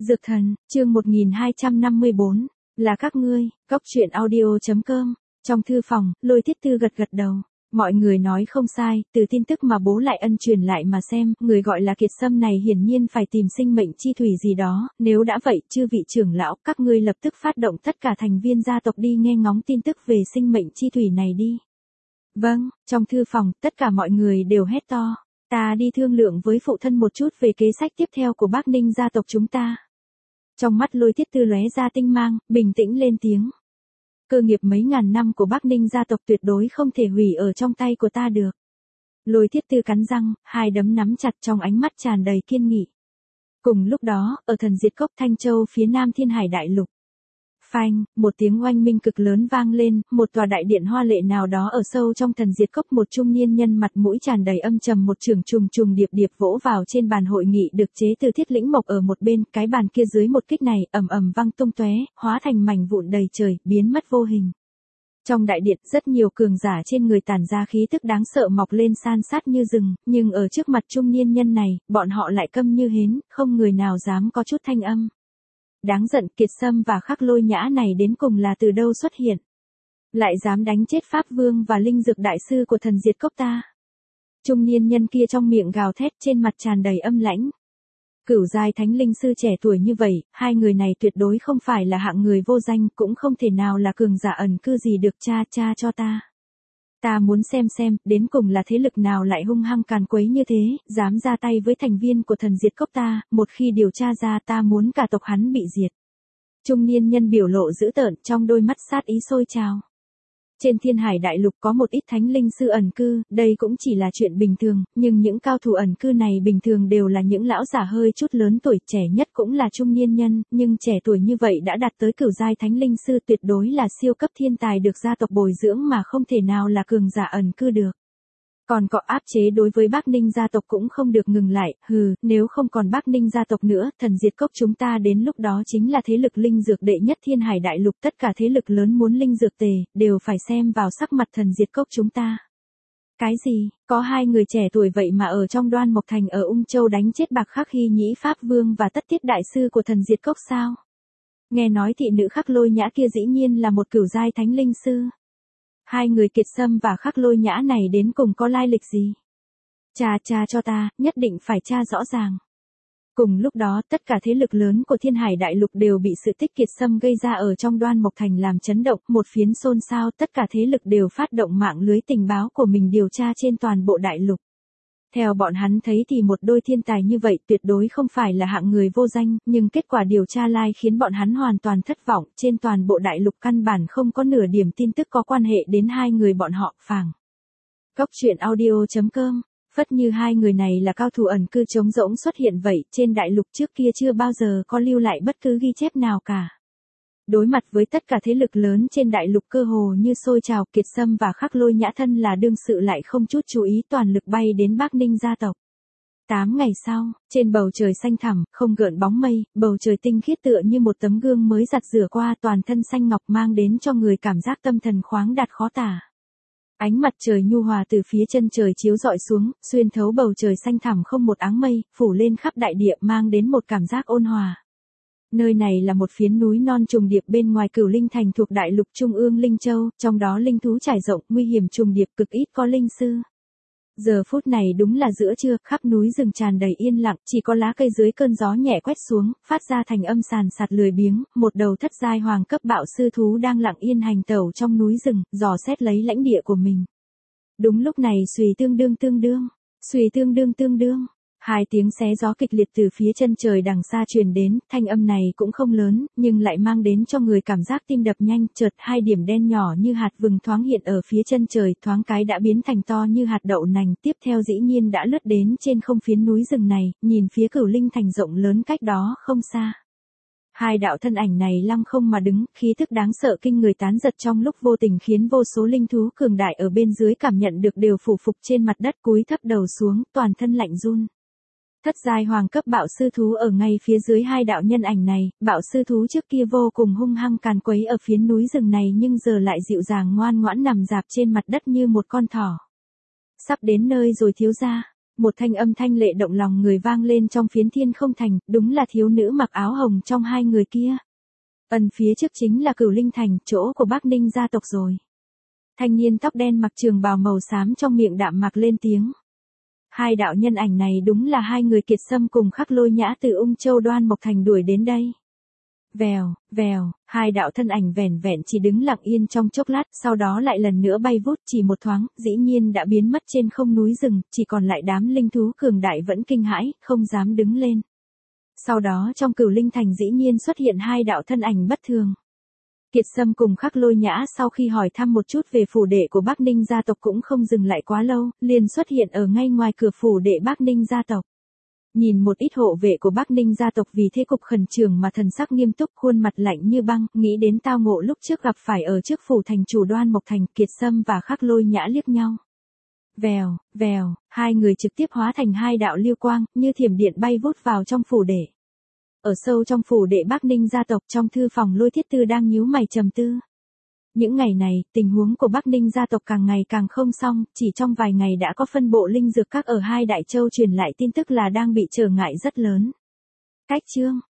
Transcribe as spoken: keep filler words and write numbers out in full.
Dược thần, chương một nghìn hai trăm năm mươi bốn, là các ngươi, cóc truyện audio.com. Trong thư phòng, Lôi Thiết Tư gật gật đầu. Mọi người nói không sai, từ tin tức mà bố lại ân truyền lại mà xem, người gọi là Kiệt Sâm này hiển nhiên phải tìm sinh mệnh chi thủy gì đó, nếu đã vậy, chư vị trưởng lão, các ngươi lập tức phát động tất cả thành viên gia tộc đi nghe ngóng tin tức về sinh mệnh chi thủy này đi. Vâng, trong thư phòng, tất cả mọi người đều hét to. Ta đi thương lượng với phụ thân một chút về kế sách tiếp theo của Bắc Ninh gia tộc chúng ta. Trong mắt Lôi Thiết Tư lóe ra tinh mang, bình tĩnh lên tiếng. Cơ nghiệp mấy ngàn năm của Bắc Ninh gia tộc tuyệt đối không thể hủy ở trong tay của ta được. Lôi Thiết Tư cắn răng, hai đấm nắm chặt trong ánh mắt tràn đầy kiên nghị. Cùng lúc đó, ở thần diệt cốc Thanh Châu phía nam Thiên Hải Đại Lục. Phanh, một tiếng oanh minh cực lớn vang lên, một tòa đại điện hoa lệ nào đó ở sâu trong thần diệt cốc, một trung niên nhân mặt mũi tràn đầy âm trầm một chưởng trùng trùng điệp điệp vỗ vào trên bàn hội nghị được chế từ thiết lĩnh mộc ở một bên, cái bàn kia dưới một kích này, ầm ầm vang tung tóe, hóa thành mảnh vụn đầy trời, biến mất vô hình. Trong đại điện, rất nhiều cường giả trên người tản ra khí tức đáng sợ mọc lên san sát như rừng, nhưng ở trước mặt trung niên nhân này, bọn họ lại câm như hến, không người nào dám có chút thanh âm. Đáng giận, Kiệt Sâm và Khắc Lôi Nhã này đến cùng là từ đâu xuất hiện? Lại dám đánh chết Pháp Vương và Linh Dược Đại Sư của thần diệt cốc ta. Trung niên nhân kia trong miệng gào thét, trên mặt tràn đầy âm lãnh. Cửu giai thánh linh sư trẻ tuổi như vậy, hai người này tuyệt đối không phải là hạng người vô danh, cũng không thể nào là cường giả ẩn cư gì được. Cha cha cho ta. Ta muốn xem xem, đến cùng là thế lực nào lại hung hăng càn quấy như thế, dám ra tay với thành viên của thần diệt cốc ta, một khi điều tra ra ta muốn cả tộc hắn bị diệt. Trung niên nhân biểu lộ dữ tợn, trong đôi mắt sát ý sôi trào. Trên Thiên Hải Đại Lục có một ít thánh linh sư ẩn cư, đây cũng chỉ là chuyện bình thường, nhưng những cao thủ ẩn cư này bình thường đều là những lão giả hơi chút lớn tuổi, trẻ nhất cũng là trung niên nhân, nhưng trẻ tuổi như vậy đã đạt tới cửu giai thánh linh sư, tuyệt đối là siêu cấp thiên tài được gia tộc bồi dưỡng mà không thể nào là cường giả ẩn cư được. Còn có áp chế đối với Bắc Ninh gia tộc cũng không được ngừng lại, hừ, nếu không còn Bắc Ninh gia tộc nữa, thần diệt cốc chúng ta đến lúc đó chính là thế lực linh dược đệ nhất Thiên Hải Đại Lục, tất cả thế lực lớn muốn linh dược tề, đều phải xem vào sắc mặt thần diệt cốc chúng ta. Cái gì, có hai người trẻ tuổi vậy mà ở trong Đoan Mộc Thành ở Ung Châu đánh chết Bạc Khắc Hy Nhĩ Pháp Vương và Tất Tiết Đại Sư của thần diệt cốc sao? Nghe nói thị nữ Khắc Lôi Nhã kia dĩ nhiên là một cửu giai thánh linh sư. Hai người Kiệt Sâm và Khắc Lôi Nhã này đến cùng có lai lịch gì? Cha cha cho ta, nhất định phải tra rõ ràng. Cùng lúc đó, tất cả thế lực lớn của Thiên Hải Đại Lục đều bị sự tích Kiệt Sâm gây ra ở trong Đoan Mộc Thành làm chấn động, một phiến xôn xao, tất cả thế lực đều phát động mạng lưới tình báo của mình điều tra trên toàn bộ đại lục. Theo bọn hắn thấy thì một đôi thiên tài như vậy tuyệt đối không phải là hạng người vô danh, nhưng kết quả điều tra lai khiến bọn hắn hoàn toàn thất vọng, trên toàn bộ đại lục căn bản không có nửa điểm tin tức có quan hệ đến hai người bọn họ. Phàng. Cóc truyện audio.com, phất như hai người này là cao thủ ẩn cư trống rỗng xuất hiện vậy, trên đại lục trước kia chưa bao giờ có lưu lại bất cứ ghi chép nào cả. Đối mặt với tất cả thế lực lớn trên đại lục cơ hồ như sôi trào, Kiệt Sâm và Khắc Lôi Nhã thân là đương sự lại không chút chú ý toàn lực bay đến Bắc Ninh gia tộc. Tám ngày sau, trên bầu trời xanh thẳm, không gợn bóng mây, bầu trời tinh khiết tựa như một tấm gương mới giặt rửa qua, toàn thân xanh ngọc mang đến cho người cảm giác tâm thần khoáng đạt khó tả. Ánh mặt trời nhu hòa từ phía chân trời chiếu rọi xuống, xuyên thấu bầu trời xanh thẳm không một áng mây, phủ lên khắp đại địa mang đến một cảm giác ôn hòa. Nơi này là một phiến núi non trùng điệp bên ngoài Cửu Linh Thành thuộc đại lục Trung ương Linh Châu, trong đó linh thú trải rộng, nguy hiểm trùng điệp, cực ít có linh sư. Giờ phút này đúng là giữa trưa, khắp núi rừng tràn đầy yên lặng, chỉ có lá cây dưới cơn gió nhẹ quét xuống, phát ra thành âm sàn sạt lười biếng, một đầu thất giai hoàng cấp bạo sư thú đang lặng yên hành tẩu trong núi rừng, dò xét lấy lãnh địa của mình. Đúng lúc này xuy tương đương tương đương, xuy tương đương tương đương. Hai tiếng xé gió kịch liệt từ phía chân trời đằng xa truyền đến, thanh âm này cũng không lớn, nhưng lại mang đến cho người cảm giác tim đập nhanh, chợt hai điểm đen nhỏ như hạt vừng thoáng hiện ở phía chân trời, thoáng cái đã biến thành to như hạt đậu nành, tiếp theo dĩ nhiên đã lướt đến trên không phiến núi rừng này, nhìn phía Cửu Linh Thành rộng lớn cách đó không xa. Hai đạo thân ảnh này lăng không mà đứng, khí thức đáng sợ kinh người tán giật trong lúc vô tình khiến vô số linh thú cường đại ở bên dưới cảm nhận được đều phủ phục trên mặt đất cúi thấp đầu xuống, toàn thân lạnh run. Thất giai hoàng cấp bạo sư thú ở ngay phía dưới hai đạo nhân ảnh này, bạo sư thú trước kia vô cùng hung hăng càn quấy ở phiến núi rừng này nhưng giờ lại dịu dàng ngoan ngoãn nằm rạp trên mặt đất như một con thỏ. Sắp đến nơi rồi thiếu gia. Một thanh âm thanh lệ động lòng người vang lên trong phiến thiên không thành, đúng là thiếu nữ mặc áo hồng trong hai người kia. Ẩn phía trước chính là Cửu Linh Thành, chỗ của Bắc Ninh gia tộc rồi. Thanh niên tóc đen mặc trường bào màu xám trong miệng đạm mạc lên tiếng. Hai đạo nhân ảnh này đúng là hai người Kiệt Sâm cùng Khắc Lôi Nhã từ Ung Châu Đoan Mộc Thành đuổi đến đây. Vèo, vèo, hai đạo thân ảnh vẻn vẹn chỉ đứng lặng yên trong chốc lát, sau đó lại lần nữa bay vút, chỉ một thoáng, dĩ nhiên đã biến mất trên không núi rừng, chỉ còn lại đám linh thú cường đại vẫn kinh hãi, không dám đứng lên. Sau đó trong Cửu Linh Thành dĩ nhiên xuất hiện hai đạo thân ảnh bất thường. Kiệt Sâm cùng Khắc Lôi Nhã sau khi hỏi thăm một chút về phủ đệ của Bắc Ninh gia tộc cũng không dừng lại quá lâu, liền xuất hiện ở ngay ngoài cửa phủ đệ Bắc Ninh gia tộc. Nhìn một ít hộ vệ của Bắc Ninh gia tộc vì thế cục khẩn trương mà thần sắc nghiêm túc, khuôn mặt lạnh như băng, nghĩ đến tao ngộ lúc trước gặp phải ở trước phủ thành chủ Đoan Mộc Thành, Kiệt Sâm và Khắc Lôi Nhã liếc nhau. Vèo, vèo, hai người trực tiếp hóa thành hai đạo lưu quang, như thiểm điện bay vút vào trong phủ đệ. Ở sâu trong phủ đệ Bắc Ninh gia tộc, trong thư phòng Lôi Thiết Tư đang nhíu mày trầm tư. Những ngày này, tình huống của Bắc Ninh gia tộc càng ngày càng không xong, chỉ trong vài ngày đã có phân bộ linh dược các ở hai đại châu truyền lại tin tức là đang bị trở ngại rất lớn. Cách chương